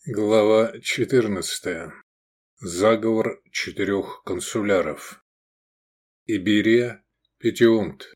Глава 14. Заговор 4 консуляров. Иберия, Петиумт.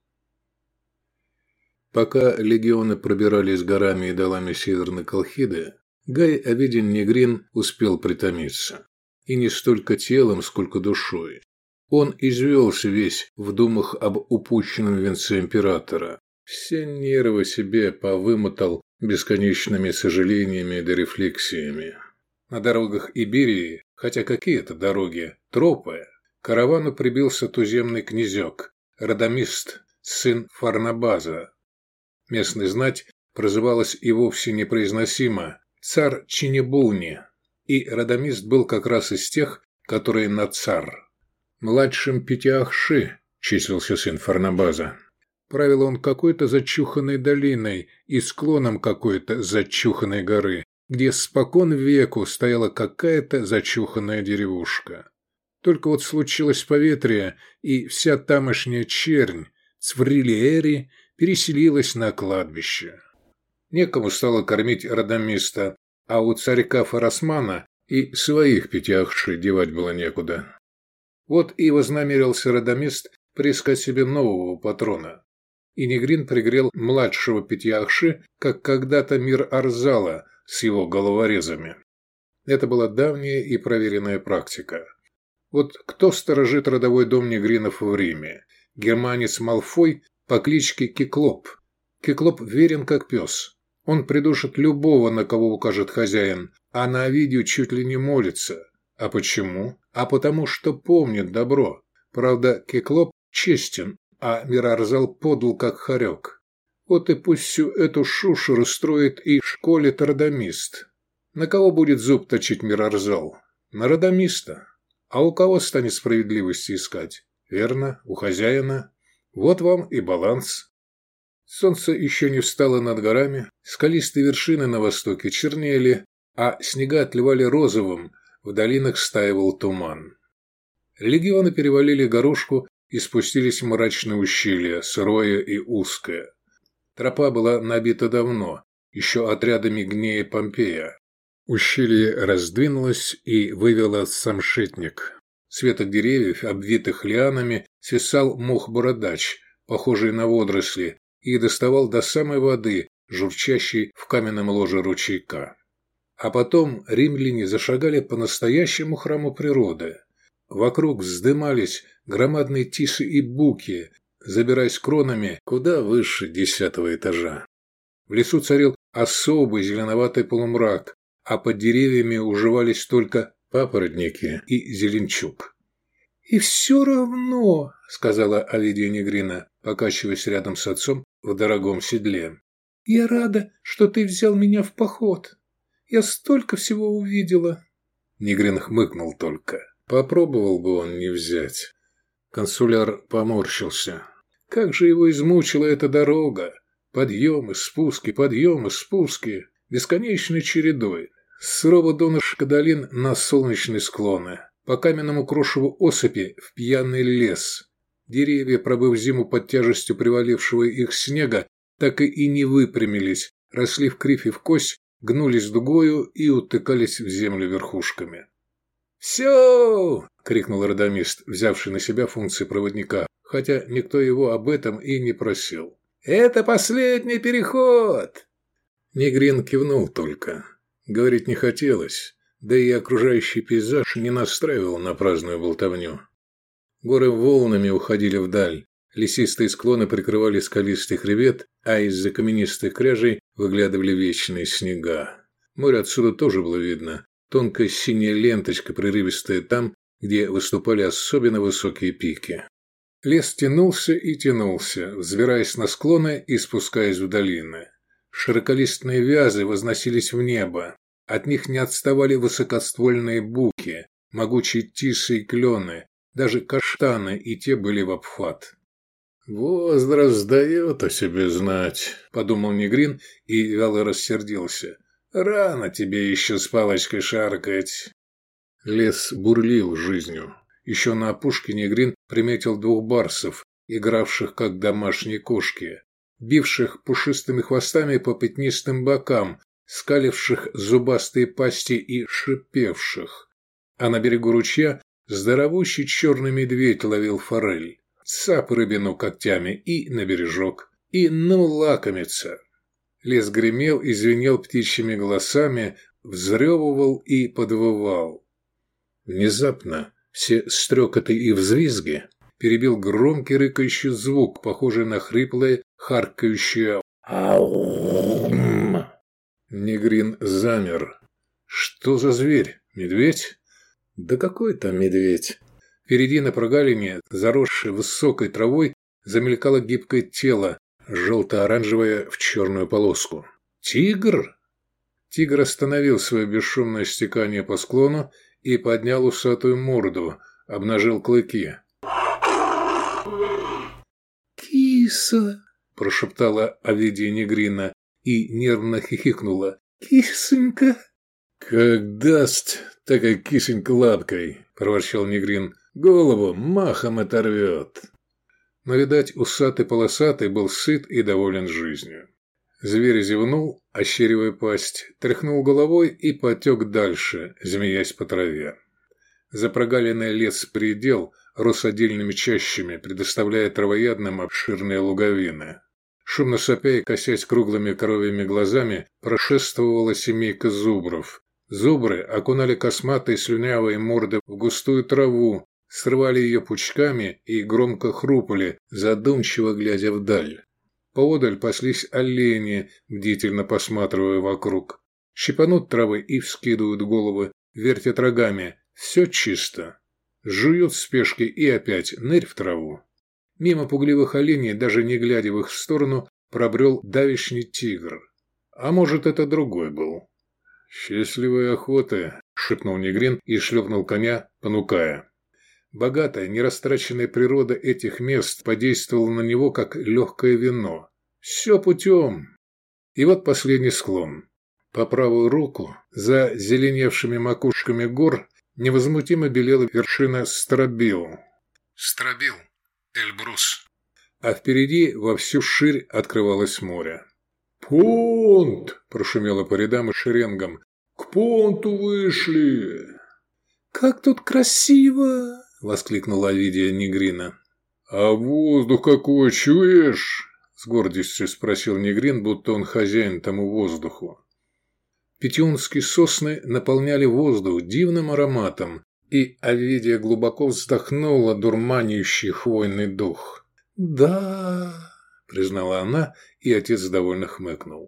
Пока легионы пробирались горами и долами Северной Колхиды, Гай Овидий Негрин успел притомиться. И не столько телом, сколько душой. Он извелся весь в думах об упущенном венце императора. Все нервы себе повымотал бесконечными сожалениями да рефлексиями. На дорогах Иберии, хотя какие это дороги, тропы, к каравану прибился туземный князек, Радамист, сын Фарнабаза. Местная знать прозывалась и вовсе непроизносимо цар Чинебулни, и Радамист был как раз из тех, которые на цар. Младшим Петиахши числился сын Фарнабаза. Правил он какой-то зачуханной долиной и склоном какой-то зачуханной горы, где спокон веку стояла какая-то зачуханная деревушка. Только вот случилось поветрие, и вся тамошняя чернь, Цврилиэри, переселилась на кладбище. Некому стало кормить Радамиста, а у царька Фарасмана и своих Петиахши девать было некуда. Вот и вознамерился Радамист приискать себе нового патрона. И Негрин пригрел младшего Петиахши, как когда-то мир Арзала с его головорезами. Это была давняя и проверенная практика. Вот кто сторожит родовой дом Негринов в Риме? Германец Малфой по кличке Киклоп. Киклоп верен как пес. Он придушит любого, на кого укажет хозяин, а на Овидию чуть ли не молится. А почему? А потому что помнит добро. Правда, Киклоп честен, а Мирарзал подл как хорек. Вот и пусть всю эту шушеру строит и школит Радамист. На кого будет зуб точить Мирарзал? На Радамиста. А у кого станет справедливости искать? Верно, у хозяина. Вот вам и баланс. Солнце еще не встало над горами, скалистые вершины на востоке чернели, а снега отливали розовым, в долинах стаивал туман. Легионы перевалили горушку и спустились в мрачное ущелье, сырое и узкое. Тропа была набита давно, еще отрядами Гнея Помпея. Ущелье раздвинулось и вывело самшитник. С веток деревьев, обвитых лианами, свисал мох-бородач, похожий на водоросли, и доставал до самой воды, журчащей в каменном ложе ручейка. А потом римляне зашагали по настоящему храму природы. Вокруг вздымались громадные тисы и буки, забираясь кронами куда выше 10-го этажа. В лесу царил особый зеленоватый полумрак, а под деревьями уживались только папоротники и зеленчук. «И все равно», — сказала Овидия Негрина, покачиваясь рядом с отцом в дорогом седле, — «я рада, что ты взял меня в поход. Я столько всего увидела». Негрин хмыкнул только. Попробовал бы он не взять. Консуляр поморщился. Как же его измучила эта дорога. Подъемы, спуски, бесконечной чередой. С сурового донышка долин на солнечные склоны, по каменному крошеву осыпи в пьяный лес. Деревья, пробыв зиму под тяжестью привалившего их снега, так и не выпрямились, росли в кривь и в кость, гнулись дугою и утыкались в землю верхушками. «Все!» — крикнул Радамист, взявший на себя функции проводника, хотя никто его об этом и не просил. «Это последний переход!» Негрин кивнул только. Говорить не хотелось, да и окружающий пейзаж не настраивал на праздную болтовню. Горы волнами уходили вдаль, лесистые склоны прикрывали скалистый хребет, а из-за каменистых кряжей выглядывали вечные снега. Море отсюда тоже было видно. Тонкая синяя ленточка, прерывистая там, где выступали особенно высокие пики. Лес тянулся и тянулся, взбираясь на склоны и спускаясь в долины. Широколистные вязы возносились в небо. От них не отставали высокоствольные буки, могучие тисы и клены, даже каштаны, и те были в обхват. «Возраст дает о себе знать», — подумал Негрин и вяло рассердился. «Рано тебе еще с палочкой шаркать». Лес бурлил жизнью. Еще на опушке Негрин приметил 2 барсов, игравших как домашние кошки, бивших пушистыми хвостами по пятнистым бокам, скаливших зубастые пасти и шипевших. А на берегу ручья здоровущий черный медведь ловил форель. Цап рыбину когтями и на бережок, и лакомится. Лес гремел и звенел птичьими голосами, взрёвывал и подвывал. Внезапно все стрекоты и взвизги перебил громкий рыкающий звук, похожий на хриплое, харкающее «Аум». Негрин замер. Что за зверь? Медведь? Да какой там медведь? Впереди на прогалине, заросшей высокой травой, замелькало гибкое тело, желто-оранжевое в черную полоску. Тигр? Тигр остановил свое бесшумное стекание по склону и поднял усатую морду, обнажил клыки. «Киса!» – прошептала Овидия Негрина и нервно хихикнула. «Кисонька!» «Как даст, так и кисонька лапкой!» – проворчал Негрин. «Голову махом оторвет!» Но, видать, усатый-полосатый был сыт и доволен жизнью. Зверь зевнул, ощеривая пасть, тряхнул головой и потек дальше, змеясь по траве. За прогалиной лес предел рос отдельными чащами, предоставляя травоядным обширные луговины. Шумно сопя и косясь круглыми коровьими глазами, прошествовала семейка зубров. Зубры окунали косматые слюнявые морды в густую траву, срывали ее пучками и громко хрупали, задумчиво глядя вдаль. Поодаль паслись олени, бдительно посматривая вокруг. Щипанут травы и вскидывают головы, вертят рогами. Все чисто. Жуют в спешке и опять нырь в траву. Мимо пугливых оленей, даже не глядя в их сторону, пробрел давишний тигр. А может, это другой был. «Счастливой охоты!» – шепнул Негрин и шлепнул коня, понукая. Богатая, нерастраченная природа этих мест подействовала на него, как легкое вино. Все путем. И вот последний склон. По правую руку, за зеленевшими макушками гор, невозмутимо белела вершина Стробил. Стробил. Эльбрус. А впереди во всю ширь открывалось море. «Понт!» – прошумело по рядам и шеренгам. «К понту вышли!» «Как тут красиво!» – воскликнула Овидия Негрина. «А воздух какой, чуешь?» – с гордостью спросил Негрин, будто он хозяин тому воздуху. Петюнские сосны наполняли воздух дивным ароматом, и Овидия глубоко вздохнула дурманящий хвойный дух. «Да!» – признала она, и отец довольно хмыкнул.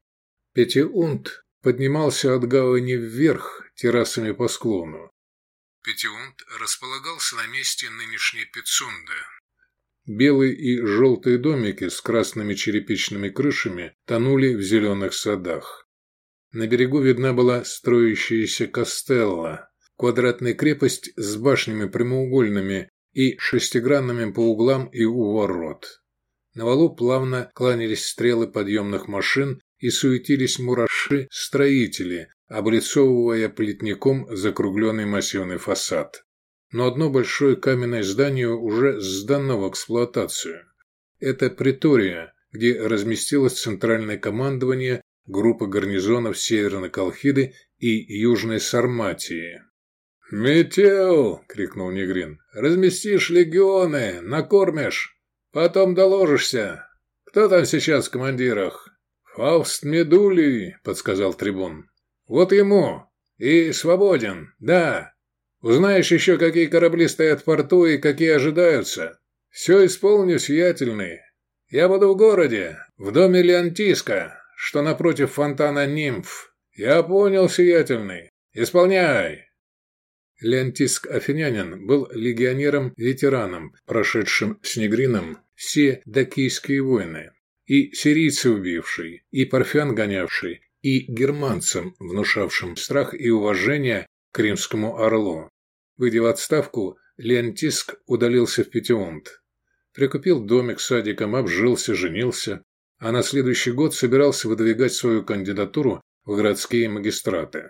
Петюнт поднимался от гавани вверх террасами по склону. Петюнт располагался на месте нынешней Пицунды. Белые и желтые домики с красными черепичными крышами тонули в зеленых садах. На берегу видна была строящаяся Кастелла, квадратная крепость с башнями прямоугольными и шестигранными по углам и у ворот. На валу плавно кланялись стрелы подъемных машин и суетились мураши-строители, облицовывая плетником закругленный массивный фасад. Но одно большое каменное здание уже сдано в эксплуатацию. Это Претория, где разместилось центральное командование группы гарнизонов Северной Колхиды и Южной Сарматии. «Метел!» – крикнул Негрин. «Разместишь легионы, накормишь, потом доложишься. Кто там сейчас в командирах?» «Фауст Медулий», – подсказал трибун. «Вот ему. И свободен, да. Узнаешь еще, какие корабли стоят в порту и какие ожидаются. Все исполню, сиятельный. Я буду в городе, в доме Леонтиска, что напротив фонтана Нимф. Я понял, сиятельный. Исполняй!» Леонтиск Афинянин был легионером-ветераном, прошедшим с Негрином все дакийские войны, и сирийца убивший, и парфян гонявший, и германцам, внушавшим страх и уважение к римскому орлу. Выйдя в отставку, Леонтиск удалился в Петюнт. Прикупил домик с садиком, обжился, женился, а на следующий год собирался выдвигать свою кандидатуру в городские магистраты.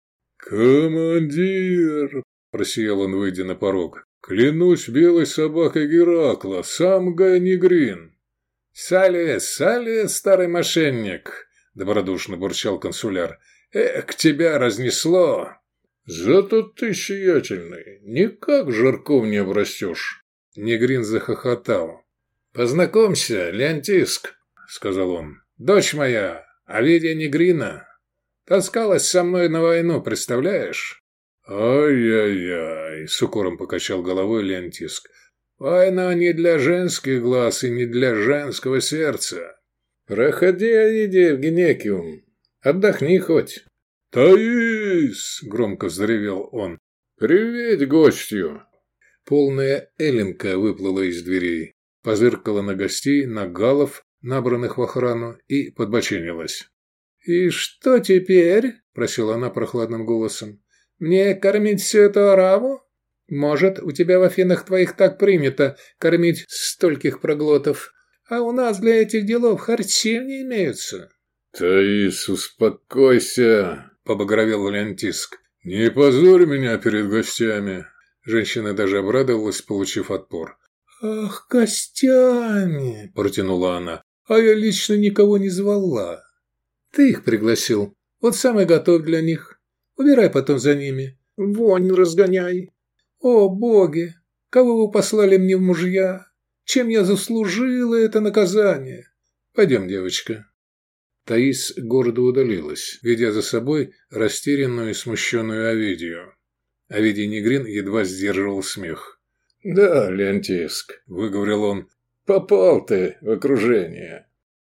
«Командир!» – просиял он, выйдя на порог. «Клянусь белой собакой Геракла, сам Гай Негрин!» «Салли, старый мошенник!» – добродушно бурчал консуляр. Эх, тебя разнесло. Зато ты сиятельный, никак жирком не обрастешь. Негрин захохотал. Познакомься, Леонтиск, сказал он. Дочь моя, Овидия Негрина. Таскалась со мной на войну, представляешь? Ай-яй-яй, с укором покачал головой Леонтиск. Война не для женских глаз и не для женского сердца. Проходи, Овидия, в Генекиум. Отдохни хоть. «Таис!» – громко взревел он. «Привет гостю!» Полная эллинка выплыла из дверей, позыркала на гостей, на галлов, набранных в охрану, и подбоченилась. «И что теперь?» – просила она прохладным голосом. «Мне кормить всю эту ораву? Может, у тебя в Афинах твоих так принято кормить стольких проглотов, а у нас для этих делов харчевни имеются?» «Таис, успокойся!» – побагровел Леонтиск. «Не позорь меня перед гостями!» Женщина даже обрадовалась, получив отпор. «Ах, гостями!» – протянула она. «А я лично никого не звала. Ты их пригласил. Вот сам и готовь для них. Убирай потом за ними. Вонь разгоняй. О, боги! Кого вы послали мне в мужья? Чем я заслужила это наказание? Пойдем, девочка». Таис гордо удалилась, ведя за собой растерянную и смущенную Овидию. Овидий Негрин едва сдерживал смех. «Да, Леонтиск», – выговорил он, – «попал ты в окружение».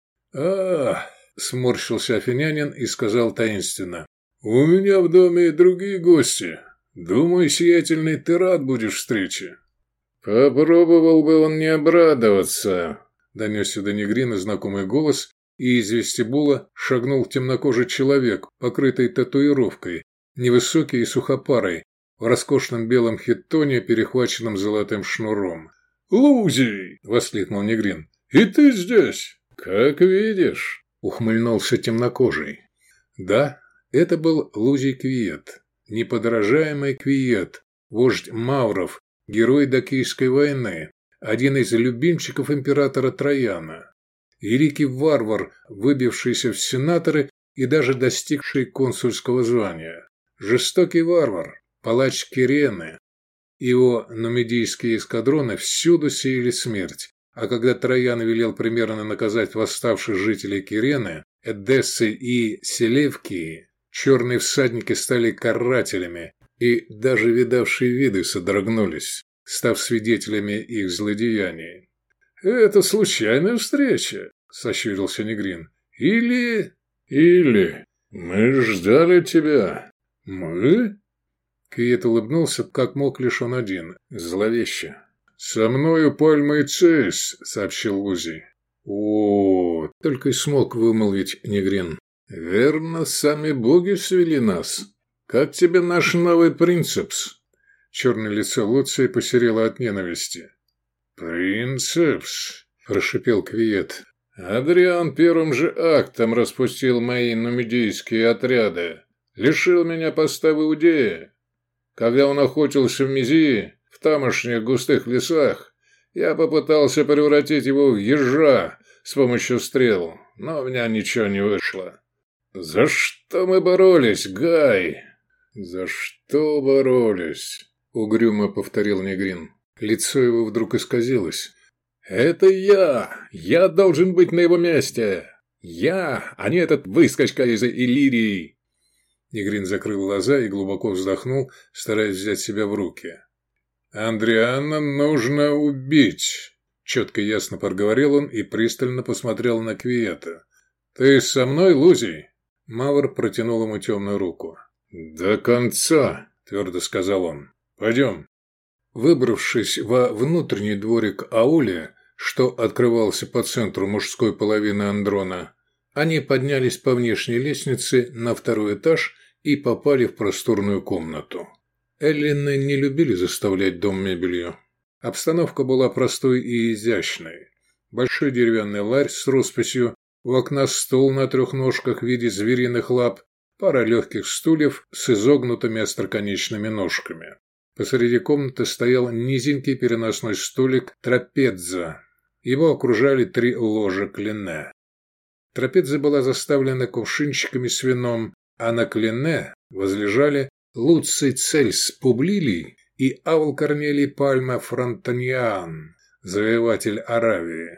Сморщился афинянин и сказал таинственно. «У меня в доме и другие гости. Думаю, сиятельный, ты рад будешь встрече». «Попробовал бы он не обрадоваться», – донесся до Негрина знакомый голос, и из вестибула шагнул темнокожий человек, покрытый татуировкой, невысокий и сухопарый, в роскошном белом хитоне, перехваченном золотым шнуром. «Лузий!» – воскликнул Негрин. «И ты здесь?» «Как видишь!» – ухмыльнулся темнокожий. Да, это был Лузий Квиет, неподражаемый Квиет, вождь Мавров, герой Дакийской войны, один из любимчиков императора Трояна. Великий варвар, выбившийся в сенаторы и даже достигший консульского звания. Жестокий варвар, палач Кирены. Его нумидийские эскадроны всюду сеяли смерть, а когда Троян велел примерно наказать восставших жителей Кирены, Эдессы и Селевкии, черные всадники стали карателями, и даже видавшие виды содрогнулись, став свидетелями их злодеяний. «Это случайная встреча», – сощурился Негрин. «Или...» «Мы ждали тебя». «Мы?» Квиет улыбнулся, как мог лишь он один, зловеще. «Со мною Пальма и Цейс», – сообщил Лузий. «О, только и смог вымолвить Негрин. Верно, сами боги свели нас. Как тебе наш новый принцепс?» Черное лицо Луция посерело от ненависти. «Принцепс», – прошипел Квиет. «Адриан первым же актом распустил мои нумидийские отряды. Лишил меня поста в Иудее. Когда он охотился в Мизии, в тамошних густых лесах, я попытался превратить его в ежа с помощью стрел, но у меня ничего не вышло». «За что мы боролись, Гай?» «За что боролись?» – угрюмо повторил Негрин. Лицо его вдруг исказилось. «Это я! Я должен быть на его месте! Я, а не этот выскочка из Иллирии!» Негрин закрыл глаза и глубоко вздохнул, стараясь взять себя в руки. «Андриана нужно убить!» Четко и ясно проговорил он и пристально посмотрел на Квиета. «Ты со мной, Лузий?» Мавр протянул ему темную руку. «До конца!» – твердо сказал он. «Пойдем!» Выбравшись во внутренний дворик ауля, что открывался по центру мужской половины Андрона, они поднялись по внешней лестнице на второй этаж и попали в просторную комнату. Эллины не любили заставлять дом мебелью. Обстановка была простой и изящной. Большой деревянный ларь с росписью, у окна стол на 3 ножках в виде звериных лап, пара легких стульев с изогнутыми остроконечными ножками. Посреди комнаты стоял низенький переносной столик трапеза. Его окружали 3 ложа клине. Трапеза была заставлена кувшинчиками с вином, а на клине возлежали Луций Цельс Публилий и Авл Корнелий Пальма Фронтаниан, завоеватель Аравии.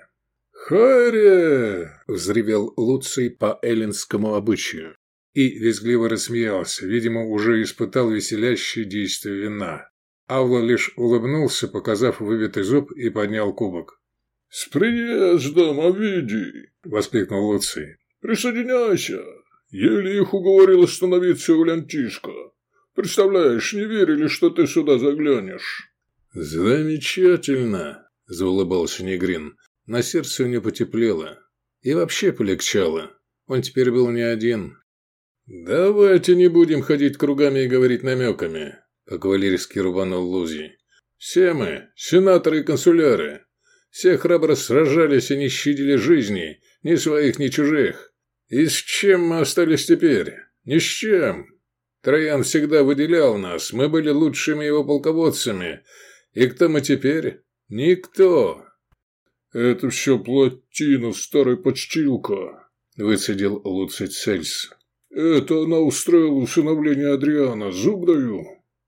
«Харе!» – взревел Луций по эллинскому обычаю и визгливо рассмеялся, видимо, уже испытал веселящее действие вина. Авла лишь улыбнулся, показав выбитый зуб, и поднял кубок. «С приездом, Овидий!» – воскликнул Луций. «Присоединяйся! Еле их уговорил остановиться у Лентиска. Представляешь, не верили, что ты сюда заглянешь». «Замечательно!» – заулыбался Негрин. На сердце у него потеплело. И вообще полегчало. Он теперь был не один. «Давайте не будем ходить кругами и говорить намеками», – по-кавалерийски рубанул Лузий. «Все мы, сенаторы и консуляры, все храбро сражались и не щадили жизни, ни своих, ни чужих. И с чем мы остались теперь? Ни с чем. Троян всегда выделял нас, мы были лучшими его полководцами. И кто мы теперь? Никто». «Это все плотина, старая подстилка», – выцедил Луций Цельс. «Это она устроила усыновление Адриана, зуб даю».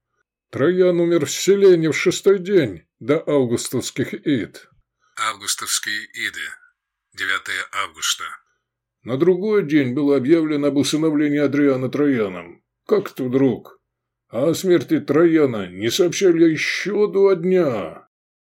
Троян умер в селении в 6-й день до августовских ид. Августовские иды. 9 августа. На другой день было объявлено об усыновлении Адриана Трояном. Как-то вдруг. А о смерти Трояна не сообщали еще 2 дня.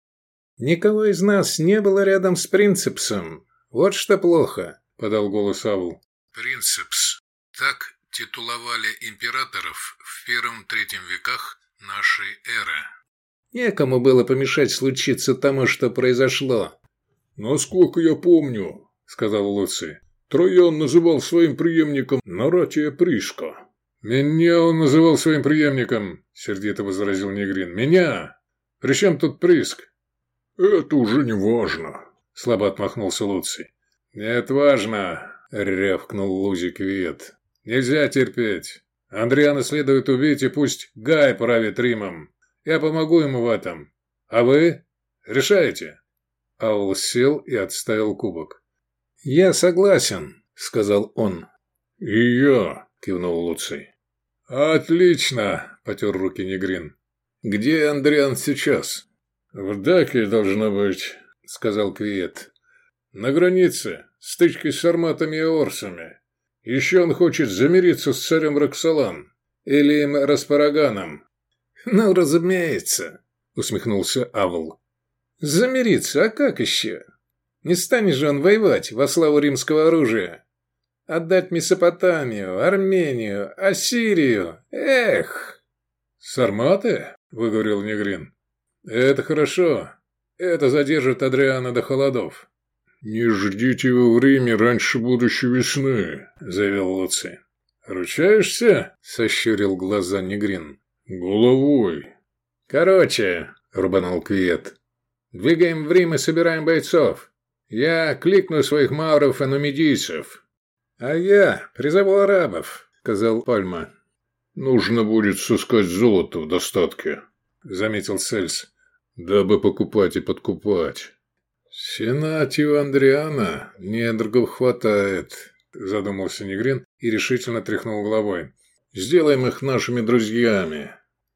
«Никого из нас не было рядом с Принцепсом. Вот что плохо», – подал голос Авл. «Принцепс. Так титуловали императоров в 1-3 веках нашей эры. Некому было помешать случиться тому, что произошло». «Насколько я помню», – сказал Луций, – Троян называл своим преемником Наратия Приска». «Меня он называл своим преемником», – сердито возразил Негрин. «Меня? При чем тут Приск?» «Это уже не важно», – слабо отмахнулся Луций. «Нет, важно», – рявкнул Лузий Квиет. «Нельзя терпеть. Андриана следует убить, и пусть Гай правит Римом. Я помогу ему в этом. А вы? Решаете?» Аул сел и отставил кубок. «Я согласен», – сказал он. «И я», – кивнул Луций. «Отлично», – потер руки Негрин. «Где Андриан сейчас?» «В Даке должно быть», – сказал Квиет. «На границе, стычкой с сарматами и орсами. Еще он хочет замириться с царем Роксолан. Или им Распараганом». «Ну, разумеется», – усмехнулся Авл. «Замириться, а как еще? Не станет же он воевать во славу римского оружия. Отдать Месопотамию, Армению, Ассирию. Эх!» «Сарматы?» – выговорил Негрин. «Это хорошо. Это задержит Адриана до холодов». «Не ждите его в Риме раньше будущей весны», – заявил Луций. «Ручаешься?» – сощурил глаза Негрин. «Головой». «Короче», – рубанул Квиет, – «двигаем в Рим и собираем бойцов. Я кликну своих мауров и нумидийцев». «А я призову арабов», – сказал Пальма. «Нужно будет сыскать золото в достатке», – заметил Цельс, – «дабы покупать и подкупать». «В Сенате у Андриана недругов хватает», – задумался Негрин и решительно тряхнул головой. «Сделаем их нашими друзьями».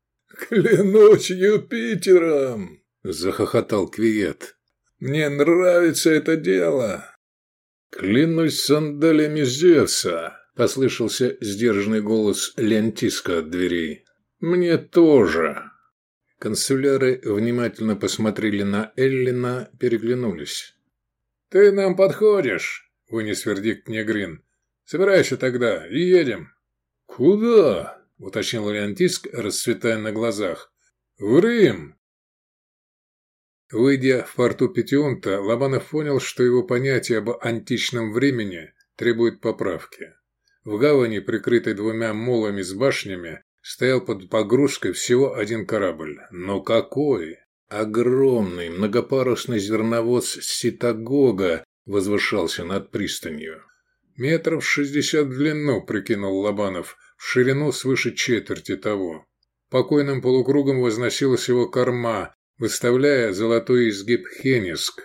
«Клянусь Юпитером!» – захохотал Квиет. «Мне нравится это дело!» «Клянусь сандалями Зевса!» – послышался сдержанный голос Лентиска от дверей. «Мне тоже!» Консуляры внимательно посмотрели на Эллина, переглянулись. «Ты нам подходишь!» – вынес вердикт Негрин. «Собирайся тогда и едем!» «Куда?» – уточнил Лентиск, расцветая на глазах. «В Рим!» Выйдя в порту Петионта, Лобанов понял, что его понятие об античном времени требует поправки. В гавани, прикрытой 2 молами с башнями, стоял под погрузкой всего 1 корабль. Но какой! Огромный многопарусный зерновоз Ситагога возвышался над пристанью. Метров 60 в длину, прикинул Лобанов, в ширину свыше четверти того. Покойным полукругом возносилась его корма, выставляя золотой изгиб Хениск.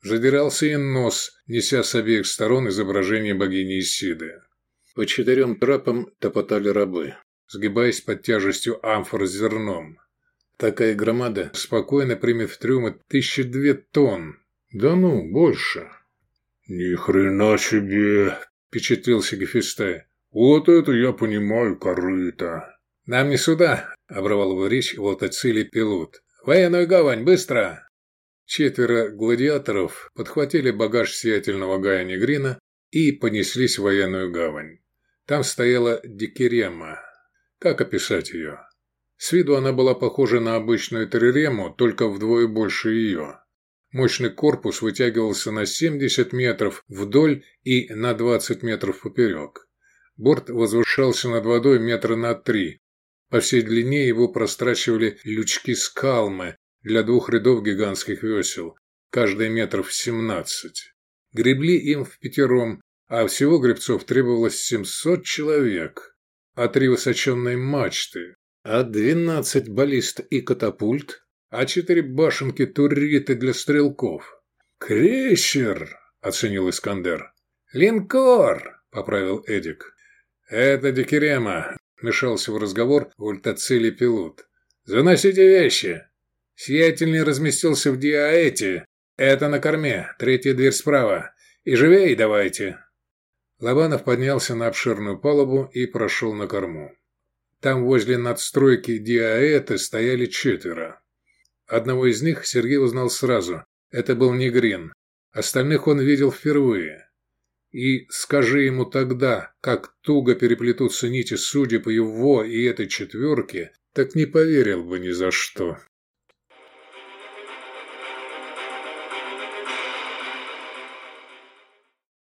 Задирался и нос, неся с обеих сторон изображение богини Исиды. По 4 трапам топотали рабы, сгибаясь под тяжестью амфор с зерном. Такая громада спокойно примет в трюмы 1002 тонн. Да ну, больше. «Ни хрена себе!» – впечатлился Гефестай. «Вот это я понимаю, корыто!» «Нам не сюда!» – оборвал его речь Волтоцилий Пилот. «Военную гавань, быстро!» 4 гладиаторов подхватили багаж сиятельного Гая Негрина и понеслись в военную гавань. Там стояла Дикерема. Как описать ее? С виду она была похожа на обычную трирему, только вдвое больше ее. Мощный корпус вытягивался на 70 метров вдоль и на 20 метров поперек. Борт возвышался над водой метра на 3. По всей длине его прострачивали лючки-скалмы для 2 рядов гигантских весел, каждый метров 17. Гребли им впятером, а всего гребцов требовалось 700 человек, а 3 высоченные мачты, а 12 баллист и катапульт, а 4 башенки-турреты для стрелков. «Крейсер!» – оценил Искандер. «Линкор!» – поправил Эдик. «Это Дикерема!» – вмешался в разговор Волтоцилий Пилот. «Заносите вещи!» Сиятельный разместился в Диаэте. Это на корме, 3-я дверь справа. И живей давайте!» Лобанов поднялся на обширную палубу и прошел на корму. Там возле надстройки Диаэты стояли 4. Одного из них Сергей узнал сразу. Это был Негрин. Остальных он видел впервые. И скажи ему тогда, как туго переплетутся нити судеб его и этой 4, так не поверил бы ни за что.